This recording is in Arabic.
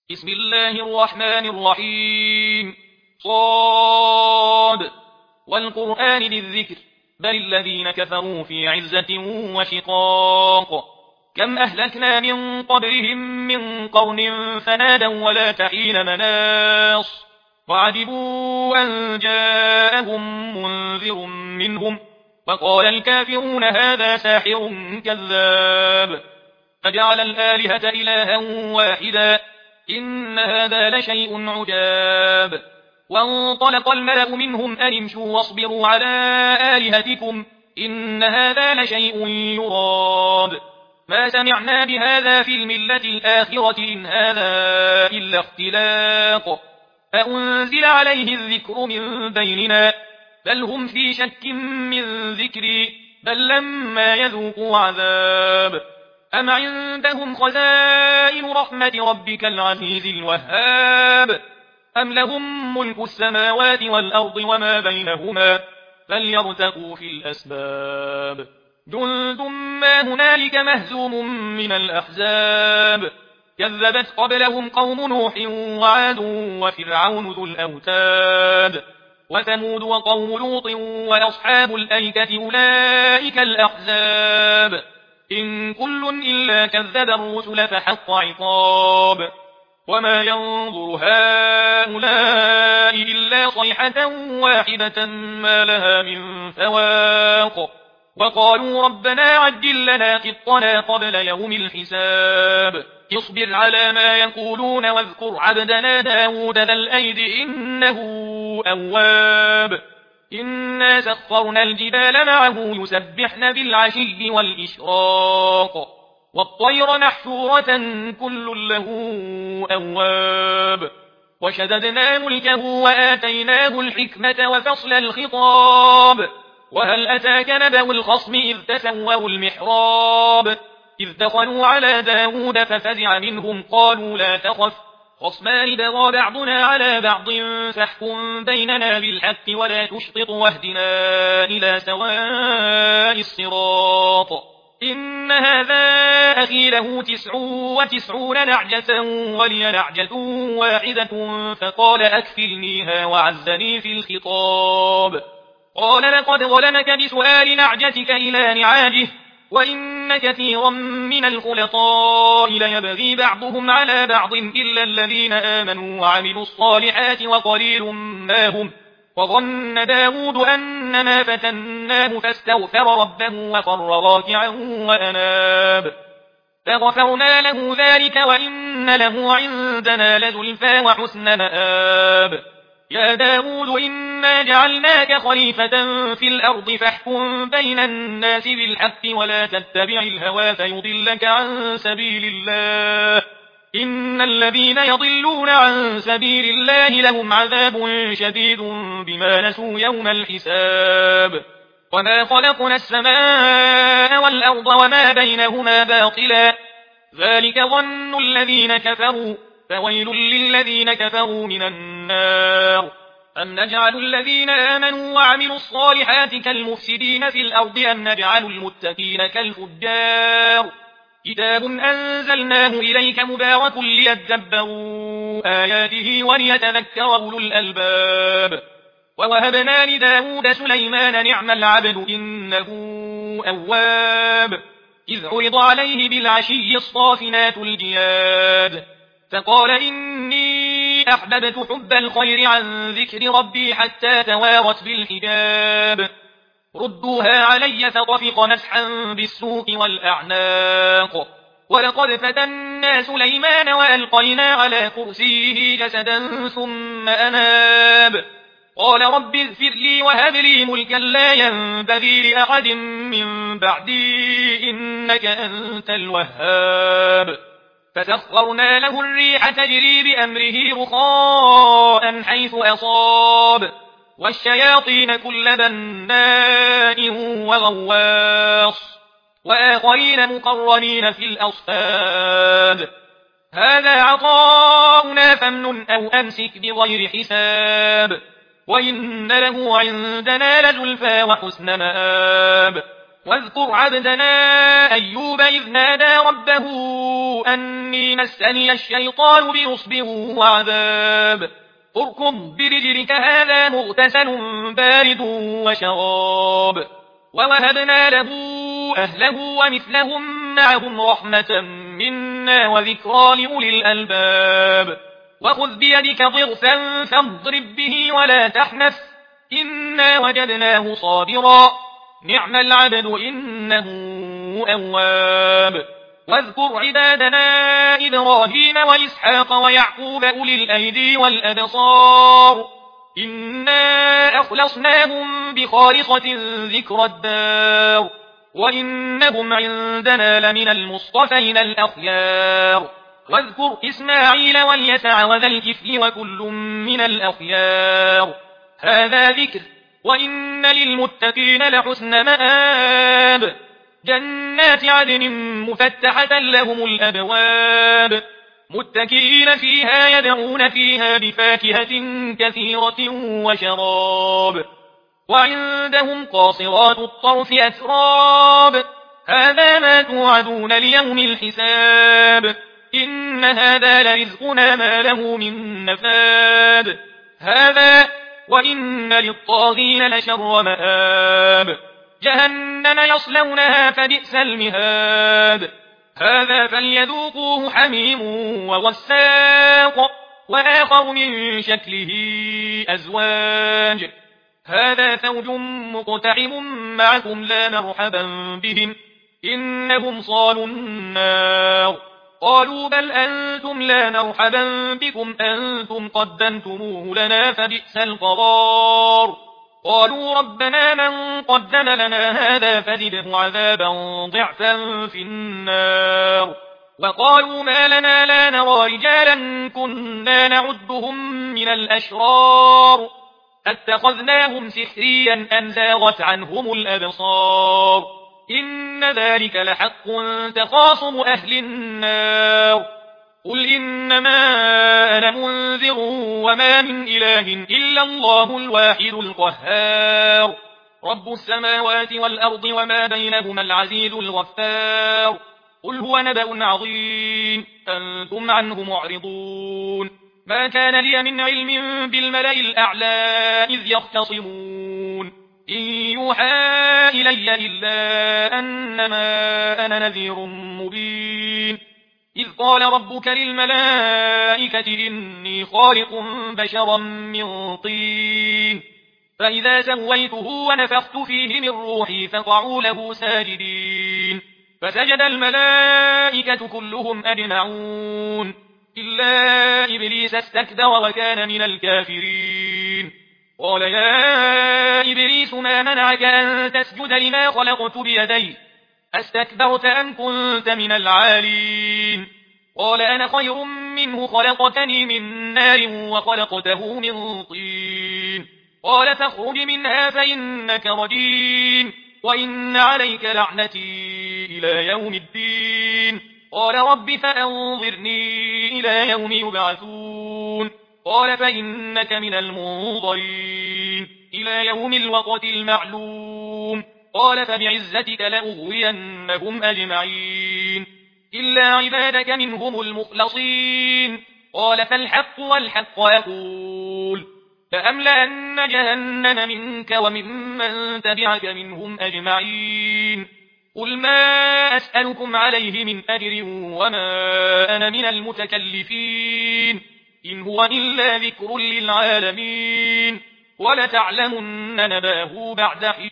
بسم الله الرحمن الرحيم صاد والقرآن للذكر بل الذين كفروا في عزة وشقاق كم أهلكنا من قبلهم من قرن فنادوا ولا تحين مناص وعجبوا أن جاءهم منذر منهم وقال الكافرون هذا ساحر كذاب فجعل الآلهة إلها واحدا إن هذا لشيء عجاب وانطلق الملأ منهم أن امشوا واصبروا على آلهتكم إن هذا لشيء يراد ما سمعنا بهذا في الملة الآخرة إن هذا إلا اختلاق فأنزل عليه الذكر من بيننا بل هم في شك من ذكري بل لما يذوقوا عذاب أم عندهم خزائن رحمة ربك العزيز الوهاب أم لهم ملك السماوات والأرض وما بينهما فليرتقوا في الأسباب جند ما هنالك مهزوم من الأحزاب كذبت قبلهم قوم نوح وعاد وفرعون ذو الأوتاد وثمود وقوم لوط وأصحاب الأيكة أولئك الأحزاب إن كل إلا كذب الرسل فحق عقاب وما ينظر هؤلاء إلا صيحة واحدة ما لها من فواق وقالوا ربنا عجل لنا قطنا قبل يوم الحساب اصبر على ما يقولون واذكر عبدنا داود ذا الأيد إنه أواب إنا سخرنا الجبال معه يسبحن بالعشي والإشراق والطير محشورة كل له أواب وشددنا ملكه وآتيناه الحكمة وفصل الخطاب وهل أتاك نبأ الخصم إذ تسوروا المحراب إذ دخلوا على داود ففزع منهم قالوا لا تخف خصمان بغى بعضنا على بعض فاحكم بيننا بالحق ولا تشطط واهدنا إلى سواء الصراط إن هذا أخي له 99 نعجة ولي نعجة واحدة فقال أكفلنيها وعزني في الخطاب قال لقد ظلمك بسؤال نعجتك إلى نعاجه وإن كثيرا من الخلطاء ليبغي بعضهم على بعض إلا الذين آمنوا وعملوا الصالحات وقليل ما هم وظن داود أنما فتناه فاستغفر ربه وخر راكعا وأناب فغفرنا له ذلك وإن له عندنا لزلفى وحسن مآب يا داود إنا جعلناك خليفة في الأرض فاحكم بين الناس بالحق ولا تتبع الهوى فيضلك عن سبيل الله إن الذين يضلون عن سبيل الله لهم عذاب شديد بما نسوا يوم الحساب وما خلقنا السماء والأرض وما بينهما باطلا ذلك ظن الذين كفروا فويل للذين كفروا من النار أم نجعل الذين آمنوا وعملوا الصالحات كالمفسدين في الأرض أم نجعل المتقين كالفجار كتاب أنزلناه إليك مبارك ليدبروا آياته وليتذكر أولو الألباب ووهبنا لداود سليمان نعم العبد إنه أواب إذ عرض عليه بالعشي الصافنات الجياد فقال إني أحببت حب الخير عن ذكر ربي حتى توارت بالحجاب ردوها علي فطفق مسحا بالسوق والأعناق ولقد فتنا سليمان وألقينا على كرسيه جسدا ثم أناب قال رب اغفر لي وهب لي ملكا لا ينبغي لأحد من بعدي إنك أنت الوهاب فسخرنا له الريح تجري بأمره رخاء حيث أصاب والشياطين كل بناء وغواص وآخرين مقرنين في الأصفاد هذا عطاؤنا فامنن أو أمسك بغير حساب وإن له عندنا لزلفى وحسن مآب واذكر عبدنا أيوب إذ نادى ربه أني مسني الشيطان بنصب وعذاب اركض برجلك هذا مغتسل بارد وشراب ووهبنا له أهله ومثلهم معهم رحمة منا وذكرى لأولي الألباب وخذ بيدك ضغثا فاضرب به ولا تحنث إنا وجدناه صابرا نعم العبد إنه أواب واذكر عبادنا إبراهيم وإسحاق ويعقوب أولي الأيدي والأبصار إنا أخلصناهم بخالصة ذكر الدار وإنهم عندنا لمن المصطفين الأخيار واذكر إسماعيل واليسع وذا الكفل وكل من الأخيار هذا ذكر وإن للمتقين لحسن مآب جنات عدن مفتحة لهم الأبواب متكئين فيها يدعون فيها بفاكهة كثيرة وشراب وعندهم قاصرات الطرف أتراب هذا ما توعدون ليوم الحساب إن هذا لرزقنا ما له من نفاد هذا وإن للطاغين لشر مآب جهنم يصلونها فبئس المهاد هذا فليذوقوه حميم وغساق وآخر من شكله أزواج هذا فوج مقتحم معكم لا مرحبا بهم إنهم صالوا النار قالوا بل أنتم لا مرحبا بكم أنتم قدمتموه لنا فبئس القرار قالوا ربنا من قدم لنا هذا فزده عذابا ضعفا في النار وقالوا ما لنا لا نرى رجالا كنا نعدهم من الأشرار اتخذناهم سحريا أم زاغت عنهم الأبصار إن ذلك لحق تخاصم أهل النار قل إنما أنا منذر وما من إله إلا الله الواحد القهار رب السماوات والأرض وما بينهما العزيز الغفار قل هو نبأ عظيم أنتم عنه معرضون ما كان لي من علم بالملأ الأعلى إذ يختصمون إن يوحى إلي إلا أنما أنا نذير مبين إذ قال ربك للملائكة إني خالق بشرا من طين فإذا سويته ونفخت فيه من روحي فقعوا له ساجدين فسجد الملائكة كلهم أجمعون إلا إبليس استكبر وكان من الكافرين قال يا إبليس ما منعك أن تسجد لما خلقت بيدي أستكبرت أم كنت من العالين قال أنا خير منه خلقتني من نار وخلقته من طين قال فاخرج منها فإنك رجيم وإن عليك لعنتي إلى يوم الدين قال رب فأنظرني إلى يوم يبعثون قال فإنك من المنظرين إلى يوم الوقت المعلوم قال فبعزتك لأغوينهم أجمعين إلا عبادك منهم المخلصين قال فالحق والحق أقول لأملأن جهنم منك وممن تبعك منهم أجمعين قل ما أسألكم عليه من أجر وما أنا من المتكلفين إن هو إلا ذكر للعالمين ولتعلمن نباه بعد حين